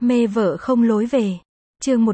Mê vợ không lối về. Chương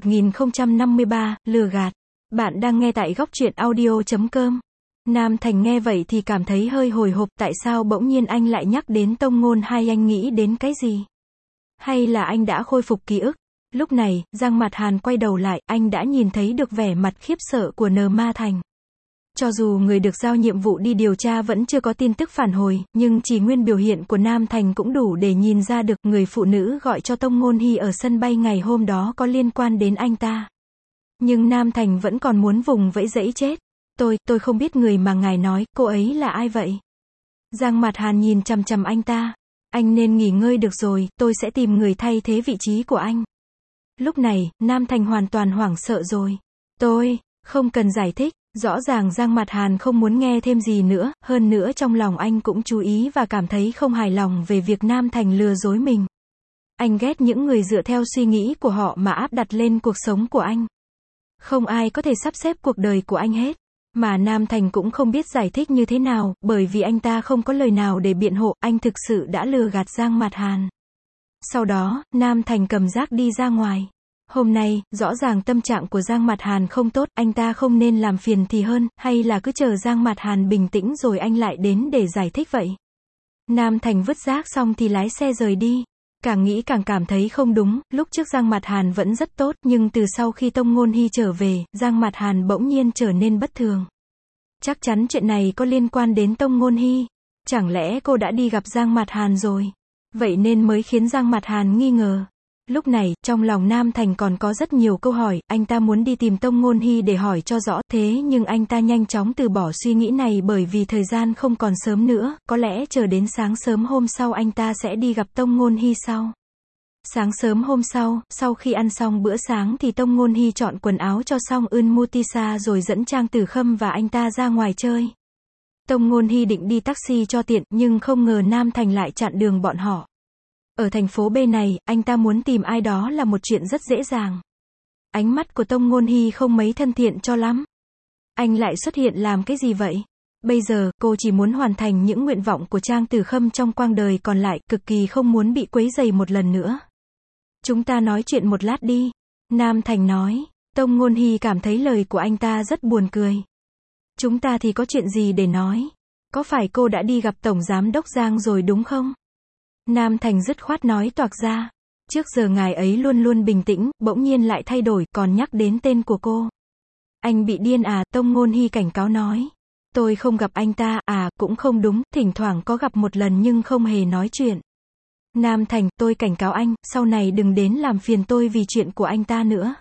1053, lừa gạt. Bạn đang nghe tại góc truyện audio.com. Nam Thành nghe vậy thì cảm thấy hơi hồi hộp, tại sao bỗng nhiên anh lại nhắc đến tông ngôn hai, anh nghĩ đến cái gì? Hay là anh đã khôi phục ký ức? Lúc này, Giang Mạt Hàn quay đầu lại, anh đã nhìn thấy được vẻ mặt khiếp sợ của N Ma Thành. Cho dù người được giao nhiệm vụ đi điều tra vẫn chưa có tin tức phản hồi, nhưng chỉ nguyên biểu hiện của Nam Thành cũng đủ để nhìn ra được người phụ nữ gọi cho Tông Ngôn Hy ở sân bay ngày hôm đó có liên quan đến anh ta. Nhưng Nam Thành vẫn còn muốn vùng vẫy giãy chết. Tôi không biết người mà ngài nói, cô ấy là ai vậy? Giang Mạt Hàn nhìn chằm chằm anh ta. Anh nên nghỉ ngơi được rồi, tôi sẽ tìm người thay thế vị trí của anh. Lúc này, Nam Thành hoàn toàn hoảng sợ rồi. Tôi không cần giải thích. Rõ ràng Giang Mạt Hàn không muốn nghe thêm gì nữa, hơn nữa trong lòng anh cũng chú ý và cảm thấy không hài lòng về việc Nam Thành lừa dối mình. Anh ghét những người dựa theo suy nghĩ của họ mà áp đặt lên cuộc sống của anh. Không ai có thể sắp xếp cuộc đời của anh hết. Mà Nam Thành cũng không biết giải thích như thế nào, bởi vì anh ta không có lời nào để biện hộ, anh thực sự đã lừa gạt Giang Mạt Hàn. Sau đó, Nam Thành cầm rác đi ra ngoài. Hôm nay, rõ ràng tâm trạng của Giang Mạt Hàn không tốt, anh ta không nên làm phiền thì hơn, hay là cứ chờ Giang Mạt Hàn bình tĩnh rồi anh lại đến để giải thích vậy. Nam Thành vứt rác xong thì lái xe rời đi. Càng nghĩ càng cảm thấy không đúng, lúc trước Giang Mạt Hàn vẫn rất tốt, nhưng từ sau khi Tông Ngôn Hy trở về, Giang Mạt Hàn bỗng nhiên trở nên bất thường. Chắc chắn chuyện này có liên quan đến Tông Ngôn Hy. Chẳng lẽ cô đã đi gặp Giang Mạt Hàn rồi? Vậy nên mới khiến Giang Mạt Hàn nghi ngờ. Lúc này, trong lòng Nam Thành còn có rất nhiều câu hỏi, anh ta muốn đi tìm Tông Ngôn Hy để hỏi cho rõ, thế nhưng anh ta nhanh chóng từ bỏ suy nghĩ này bởi vì thời gian không còn sớm nữa, có lẽ chờ đến sáng sớm hôm sau anh ta sẽ đi gặp Tông Ngôn Hy sau. Sáng sớm hôm sau khi ăn xong bữa sáng thì Tông Ngôn Hy chọn quần áo cho xong Mutisa rồi dẫn Trang Tử Khâm và anh ta ra ngoài chơi. Tông Ngôn Hy định đi taxi cho tiện, nhưng không ngờ Nam Thành lại chặn đường bọn họ. Ở thành phố B này, anh ta muốn tìm ai đó là một chuyện rất dễ dàng. Ánh mắt của Tông Ngôn Hy không mấy thân thiện cho lắm. Anh lại xuất hiện làm cái gì vậy? Bây giờ, cô chỉ muốn hoàn thành những nguyện vọng của Trang Tử Khâm trong quãng đời còn lại, cực kỳ không muốn bị quấy rầy một lần nữa. Chúng ta nói chuyện một lát đi. Nam Thành nói. Tông Ngôn Hy cảm thấy lời của anh ta rất buồn cười. Chúng ta thì có chuyện gì để nói? Có phải cô đã đi gặp Tổng Giám Đốc Giang rồi đúng không? Nam Thành dứt khoát nói toạc ra. Trước giờ ngài ấy luôn luôn bình tĩnh, bỗng nhiên lại thay đổi, còn nhắc đến tên của cô. Anh bị điên à? Tông Ngôn Hy cảnh cáo nói. Tôi không gặp anh ta, cũng không đúng, thỉnh thoảng có gặp một lần nhưng không hề nói chuyện. Nam Thành, tôi cảnh cáo anh, sau này đừng đến làm phiền tôi vì chuyện của anh ta nữa.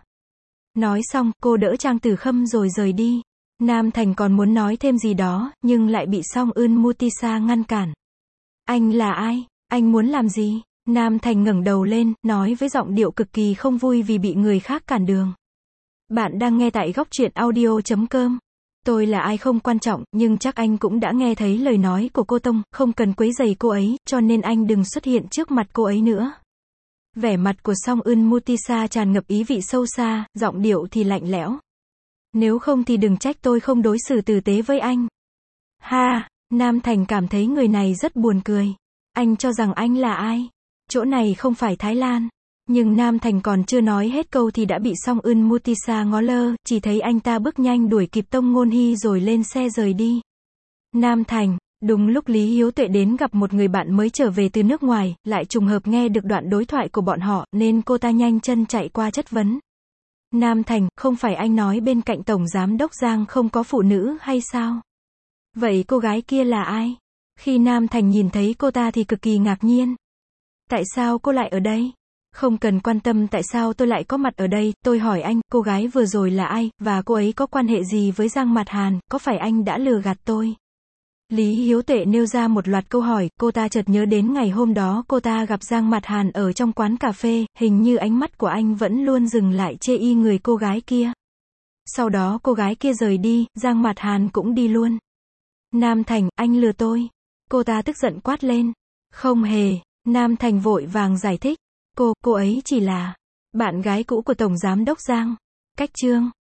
Nói xong, cô đỡ Trang Tử Khâm rồi rời đi. Nam Thành còn muốn nói thêm gì đó, nhưng lại bị Song Mutisa ngăn cản. Anh là ai? Anh muốn làm gì? Nam Thành ngẩng đầu lên, nói với giọng điệu cực kỳ không vui vì bị người khác cản đường. Bạn đang nghe tại góc truyện audio.com. Tôi là ai không quan trọng, nhưng chắc anh cũng đã nghe thấy lời nói của cô Tông, không cần quấy rầy cô ấy, cho nên anh đừng xuất hiện trước mặt cô ấy nữa. Vẻ mặt của Song Mutisa tràn ngập ý vị sâu xa, giọng điệu thì lạnh lẽo. Nếu không thì đừng trách tôi không đối xử tử tế với anh. Ha, Nam Thành cảm thấy người này rất buồn cười. Anh cho rằng anh là ai? Chỗ này không phải Thái Lan. Nhưng Nam Thành còn chưa nói hết câu thì đã bị Song Mutisa ngó lơ, chỉ thấy anh ta bước nhanh đuổi kịp Tông Ngôn Hy rồi lên xe rời đi. Nam Thành, đúng lúc Lý Hiếu Tuệ đến gặp một người bạn mới trở về từ nước ngoài, lại trùng hợp nghe được đoạn đối thoại của bọn họ, nên cô ta nhanh chân chạy qua chất vấn. Nam Thành, không phải anh nói bên cạnh Tổng Giám Đốc Giang không có phụ nữ hay sao? Vậy cô gái kia là ai? Khi Nam Thành nhìn thấy cô ta thì cực kỳ ngạc nhiên. Tại sao cô lại ở đây? Không cần quan tâm tại sao tôi lại có mặt ở đây, tôi hỏi anh, cô gái vừa rồi là ai, và cô ấy có quan hệ gì với Giang Mạt Hàn, có phải anh đã lừa gạt tôi? Lý Hiếu Tuệ nêu ra một loạt câu hỏi, cô ta chợt nhớ đến ngày hôm đó cô ta gặp Giang Mạt Hàn ở trong quán cà phê, hình như ánh mắt của anh vẫn luôn dừng lại chê y người cô gái kia. Sau đó cô gái kia rời đi, Giang Mạt Hàn cũng đi luôn. Nam Thành, anh lừa tôi. Cô ta tức giận quát lên. Không hề, Nam Thành vội vàng giải thích. Cô ấy chỉ là bạn gái cũ của Tổng Giám Đốc Giang. Cách chương